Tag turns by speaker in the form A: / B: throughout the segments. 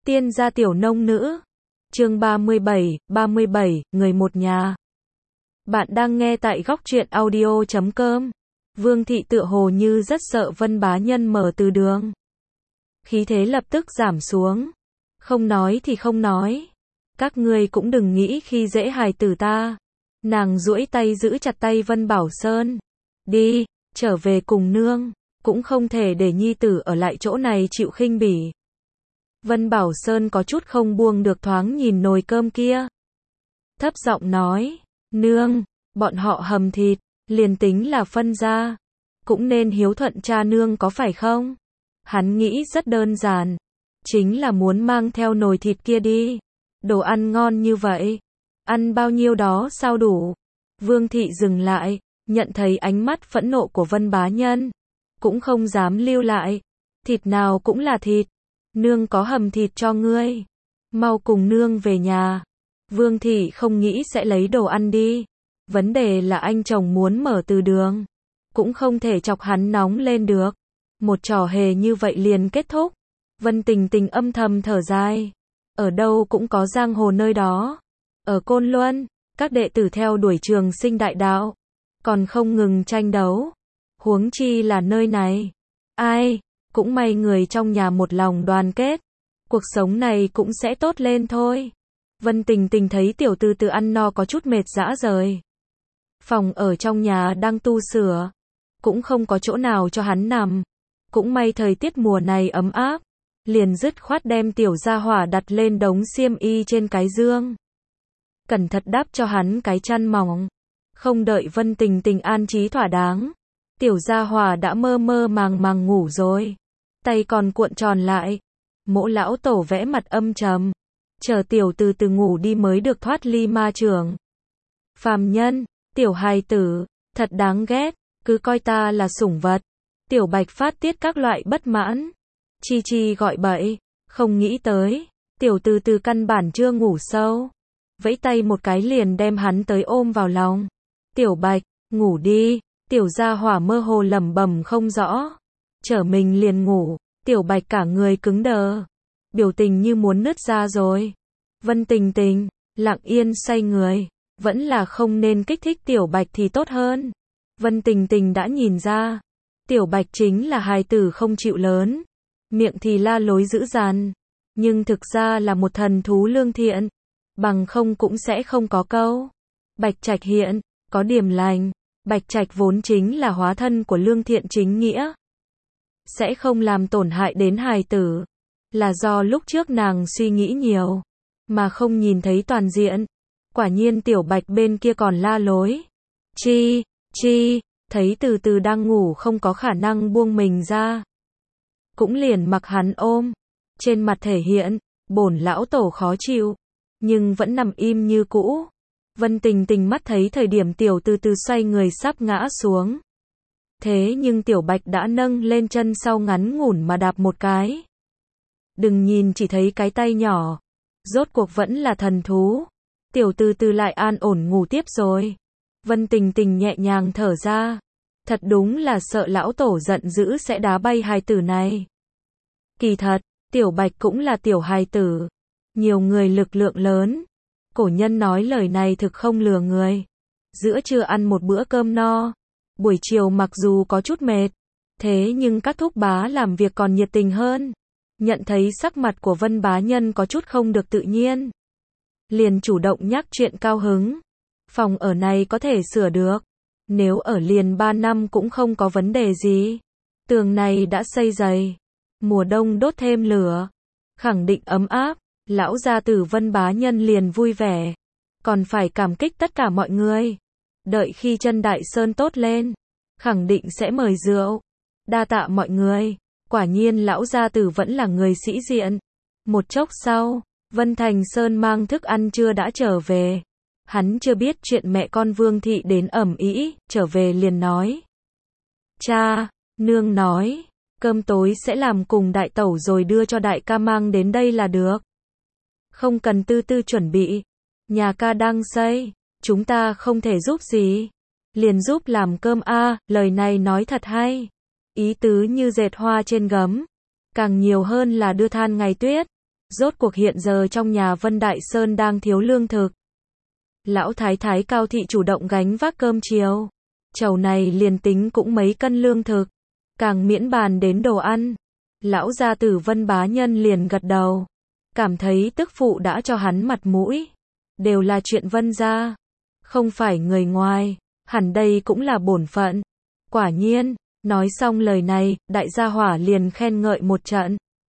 A: Tiên gia tiểu nông nữ. Chương 37, người một nhà. Bạn đang nghe tại góc truyện audio.com. Vương thị tựa hồ như rất sợ Vân Bá Nhân mở từ đường. Khí thế lập tức giảm xuống. Không nói thì không nói. Các ngươi cũng đừng nghĩ khi dễ hài tử ta. Nàng duỗi tay giữ chặt tay Vân Bảo Sơn. Đi, trở về cùng nương. Cũng không thể để nhi tử ở lại chỗ này chịu khinh bỉ. Vân Bảo Sơn có chút không buông được, thoáng nhìn nồi cơm kia. Thấp giọng nói, nương, bọn họ hầm thịt, liền tính là phân ra, cũng nên hiếu thuận cha nương có phải không? Hắn nghĩ rất đơn giản, chính là muốn mang theo nồi thịt kia đi. Đồ ăn ngon như vậy, ăn bao nhiêu đó sao đủ? Vương thị dừng lại, nhận thấy ánh mắt phẫn nộ của Vân Bá Nhân, cũng không dám lưu lại. Thịt nào cũng là thịt. Nương có hầm thịt cho ngươi. Mau cùng nương về nhà. Vương thị không nghĩ sẽ lấy đồ ăn đi. Vấn đề là anh chồng muốn mở từ đường. Cũng không thể chọc hắn nóng lên được. Một trò hề như vậy liền kết thúc. Vân Tình Tình âm thầm thở dài. Ở đâu cũng có giang hồ nơi đó. Ở Côn Luân, các đệ tử theo đuổi trường sinh đại đạo. Còn không ngừng tranh đấu. Huống chi là nơi này. Ai? Cũng may người trong nhà một lòng đoàn kết, cuộc sống này cũng sẽ tốt lên thôi. Vân Tình Tình thấy tiểu tư tư ăn no có chút mệt rã rời. Phòng ở trong nhà đang tu sửa, cũng không có chỗ nào cho hắn nằm. Cũng may thời tiết mùa này ấm áp, liền dứt khoát đem tiểu gia hỏa đặt lên đống xiêm y trên cái giường. Cẩn thận đắp cho hắn cái chăn mỏng. Không đợi Vân Tình Tình an trí thỏa đáng, tiểu gia hỏa đã mơ mơ màng màng ngủ rồi. Tay còn cuộn tròn lại. Mỗ lão tổ vẽ mặt âm trầm. Chờ tiểu từ từ ngủ đi mới được thoát ly ma trường. Phàm nhân, tiểu hài tử, thật đáng ghét, cứ coi ta là sủng vật. Tiểu Bạch phát tiết các loại bất mãn. Chi Chi gọi bậy, không nghĩ tới, tiểu từ từ căn bản chưa ngủ sâu. Vẫy tay một cái liền đem hắn tới ôm vào lòng. Tiểu Bạch, ngủ đi. Tiểu gia hỏa mơ hồ lẩm bẩm không rõ. Trở mình liền ngủ, Tiểu Bạch cả người cứng đờ, biểu tình như muốn nứt ra rồi. Vân Tình Tình, lặng yên xoay người, vẫn là không nên kích thích Tiểu Bạch thì tốt hơn. Vân Tình Tình đã nhìn ra, Tiểu Bạch chính là hài tử không chịu lớn, miệng thì la lối dữ dằn, nhưng thực ra là một thần thú lương thiện, bằng không cũng sẽ không có câu Bạch Trạch hiện, có điểm lành. Bạch Trạch vốn chính là hóa thân của lương thiện chính nghĩa, sẽ không làm tổn hại đến hài tử. Là do lúc trước nàng suy nghĩ nhiều, mà không nhìn thấy toàn diện. Quả nhiên Tiểu Bạch bên kia còn la lối. Chi, thấy từ từ đang ngủ không có khả năng buông mình ra. Cũng liền mặc hắn ôm. Trên mặt thể hiện, bổn lão tổ khó chịu, nhưng vẫn nằm im như cũ. Vân Tình Tình mắt thấy thời điểm tiểu từ từ xoay người sắp ngã xuống. Thế nhưng Tiểu Bạch đã nâng lên chân sau ngắn ngủn mà đạp một cái. Đừng nhìn chỉ thấy cái tay nhỏ, rốt cuộc vẫn là thần thú. Tiểu từ từ lại an ổn ngủ tiếp rồi. Vân Tình Tình nhẹ nhàng thở ra. Thật đúng là sợ lão tổ giận dữ sẽ đá bay hài tử này. Kỳ thật, Tiểu Bạch cũng là tiểu hài tử. Nhiều người lực lượng lớn. Cổ nhân nói lời này thực không lừa người. Giữa trưa ăn một bữa cơm no. Buổi chiều mặc dù có chút mệt, thế nhưng các thúc bá làm việc còn nhiệt tình hơn. Nhận thấy sắc mặt của Vân Bá Nhân có chút không được tự nhiên, liền chủ động nhắc chuyện cao hứng. Phòng ở này có thể sửa được. Nếu ở liền 3 năm cũng không có vấn đề gì. Tường này đã xây dày. Mùa đông đốt thêm lửa, khẳng định ấm áp. Lão gia tử Vân Bá Nhân liền vui vẻ. Còn phải cảm kích tất cả mọi người. Đợi khi chân Đại Sơn tốt lên, khẳng định sẽ mời rượu. Đa tạ mọi người. Quả nhiên lão gia tử vẫn là người sĩ diện. Một chốc sau, Vân Thành Sơn mang thức ăn trưa đã trở về. Hắn chưa biết chuyện mẹ con Vương thị đến ầm ĩ, trở về liền nói. Cha, nương nói, cơm tối sẽ làm cùng đại tẩu rồi đưa cho đại ca mang đến đây là được. Không cần tư tư chuẩn bị. Nhà ca đang xây, chúng ta không thể giúp gì. Liền giúp làm cơm a. Lời này nói thật hay. Ý tứ như dệt hoa trên gấm. Càng nhiều hơn là đưa than ngày tuyết. Rốt cuộc hiện giờ trong nhà Vân Đại Sơn đang thiếu lương thực. Lão thái thái Cao thị chủ động gánh vác cơm chiều. Chầu này liền tính cũng mấy cân lương thực, càng miễn bàn đến đồ ăn. Lão gia tử Vân Bá Nhân liền gật đầu, cảm thấy tức phụ đã cho hắn mặt mũi. Đều là chuyện Vân gia, không phải người ngoài, hẳn đây cũng là bổn phận. Quả nhiên, nói xong lời này, đại gia hỏa liền khen ngợi một trận.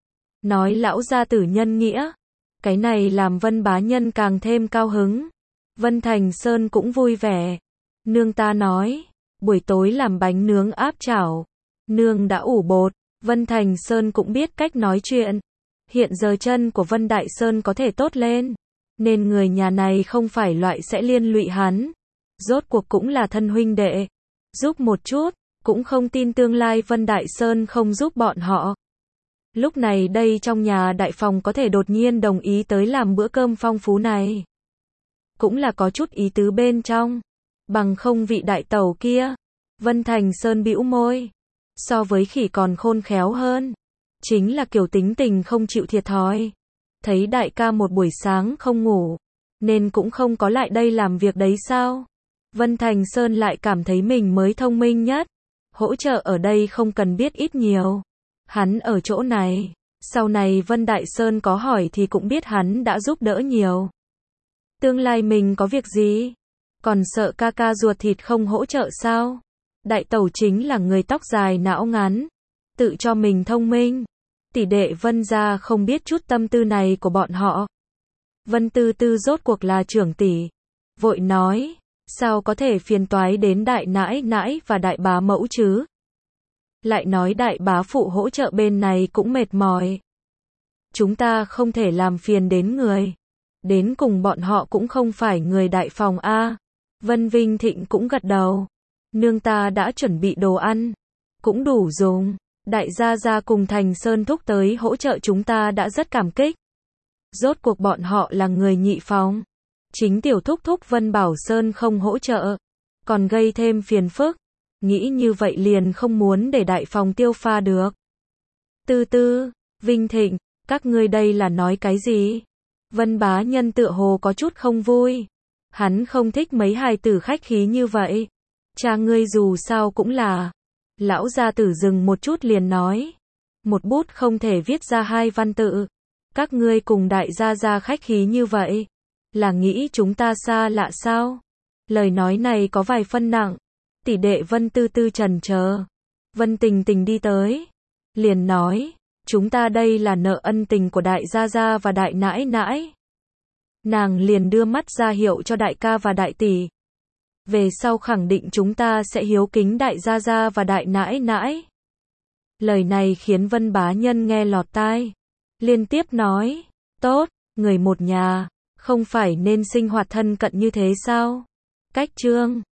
A: Nói lão gia tử nhân nghĩa, cái này làm Vân Bá Nhân càng thêm cao hứng. Vân Thành Sơn cũng vui vẻ. Nương ta nói, buổi tối làm bánh nướng áp chảo. Nương đã ủ bột. Vân Thành Sơn cũng biết cách nói chuyện. Hiện giờ chân của Vân Đại Sơn có thể tốt lên, nên người nhà này không phải loại sẽ liên lụy hắn. Rốt cuộc cũng là thân huynh đệ, giúp một chút, cũng không tin tương lai Vân Đại Sơn không giúp bọn họ. Lúc này đây trong nhà đại phòng có thể đột nhiên đồng ý tới làm bữa cơm phong phú này, cũng là có chút ý tứ bên trong. Bằng không vị đại tẩu kia. Vân Thành Sơn bĩu môi, so với khỉ còn khôn khéo hơn, chính là kiểu tính tình không chịu thiệt thòi. Thấy đại ca một buổi sáng không ngủ, nên cũng không có lại đây làm việc đấy sao? Vân Thành Sơn lại cảm thấy mình mới thông minh nhất. Hỗ trợ ở đây không cần biết ít nhiều. Hắn ở chỗ này, sau này Vân Đại Sơn có hỏi thì cũng biết hắn đã giúp đỡ nhiều. Tương lai mình có việc gì, còn sợ ca ca ruột thịt không hỗ trợ sao? Đại tẩu chính là người tóc dài não ngắn, tự cho mình thông minh. Tỷ đệ Vân gia không biết chút tâm tư này của bọn họ. Vân Tư Tư rốt cuộc là trưởng tỷ, vội nói, sao có thể phiền toái đến đại nãi nãi và đại bá mẫu chứ? Lại nói đại bá phụ hỗ trợ bên này cũng mệt mỏi. Chúng ta không thể làm phiền đến người. Đến cùng bọn họ cũng không phải người đại phòng a. Vân Vinh Thịnh cũng gật đầu. Nương ta đã chuẩn bị đồ ăn, cũng đủ dùng. Đại gia gia cùng Thành Sơn thúc tới hỗ trợ chúng ta đã rất cảm kích. Rốt cuộc bọn họ là người nhị phòng. Chính tiểu thúc thúc Vân Bảo Sơn không hỗ trợ, còn gây thêm phiền phức. Nghĩ như vậy liền không muốn để đại phòng tiêu pha được. Tư Tư, Vinh Thịnh, các ngươi đây là nói cái gì? Vân Bá Nhân tựa hồ có chút không vui. Hắn không thích mấy hài tử khách khí như vậy. Cha ngươi dù sao cũng là. Lão gia tử dừng một chút liền nói. Một bút không thể viết ra hai văn tự. Các ngươi cùng đại gia gia khách khí như vậy, là nghĩ chúng ta xa lạ sao? Lời nói này có vài phân nặng. Tỷ đệ Vân Tư Tư chần chờ. Vân Tình Tình đi tới, liền nói, chúng ta đây là nợ ân tình của đại gia gia và đại nãi nãi. Nàng liền đưa mắt ra hiệu cho đại ca và đại tỷ. Về sau khẳng định chúng ta sẽ hiếu kính đại gia gia và đại nãi nãi. Lời này khiến Vân Bá Nhân nghe lọt tai. Liên tiếp nói, tốt, người một nhà, không phải nên sinh hoạt thân cận như thế sao? Cách chương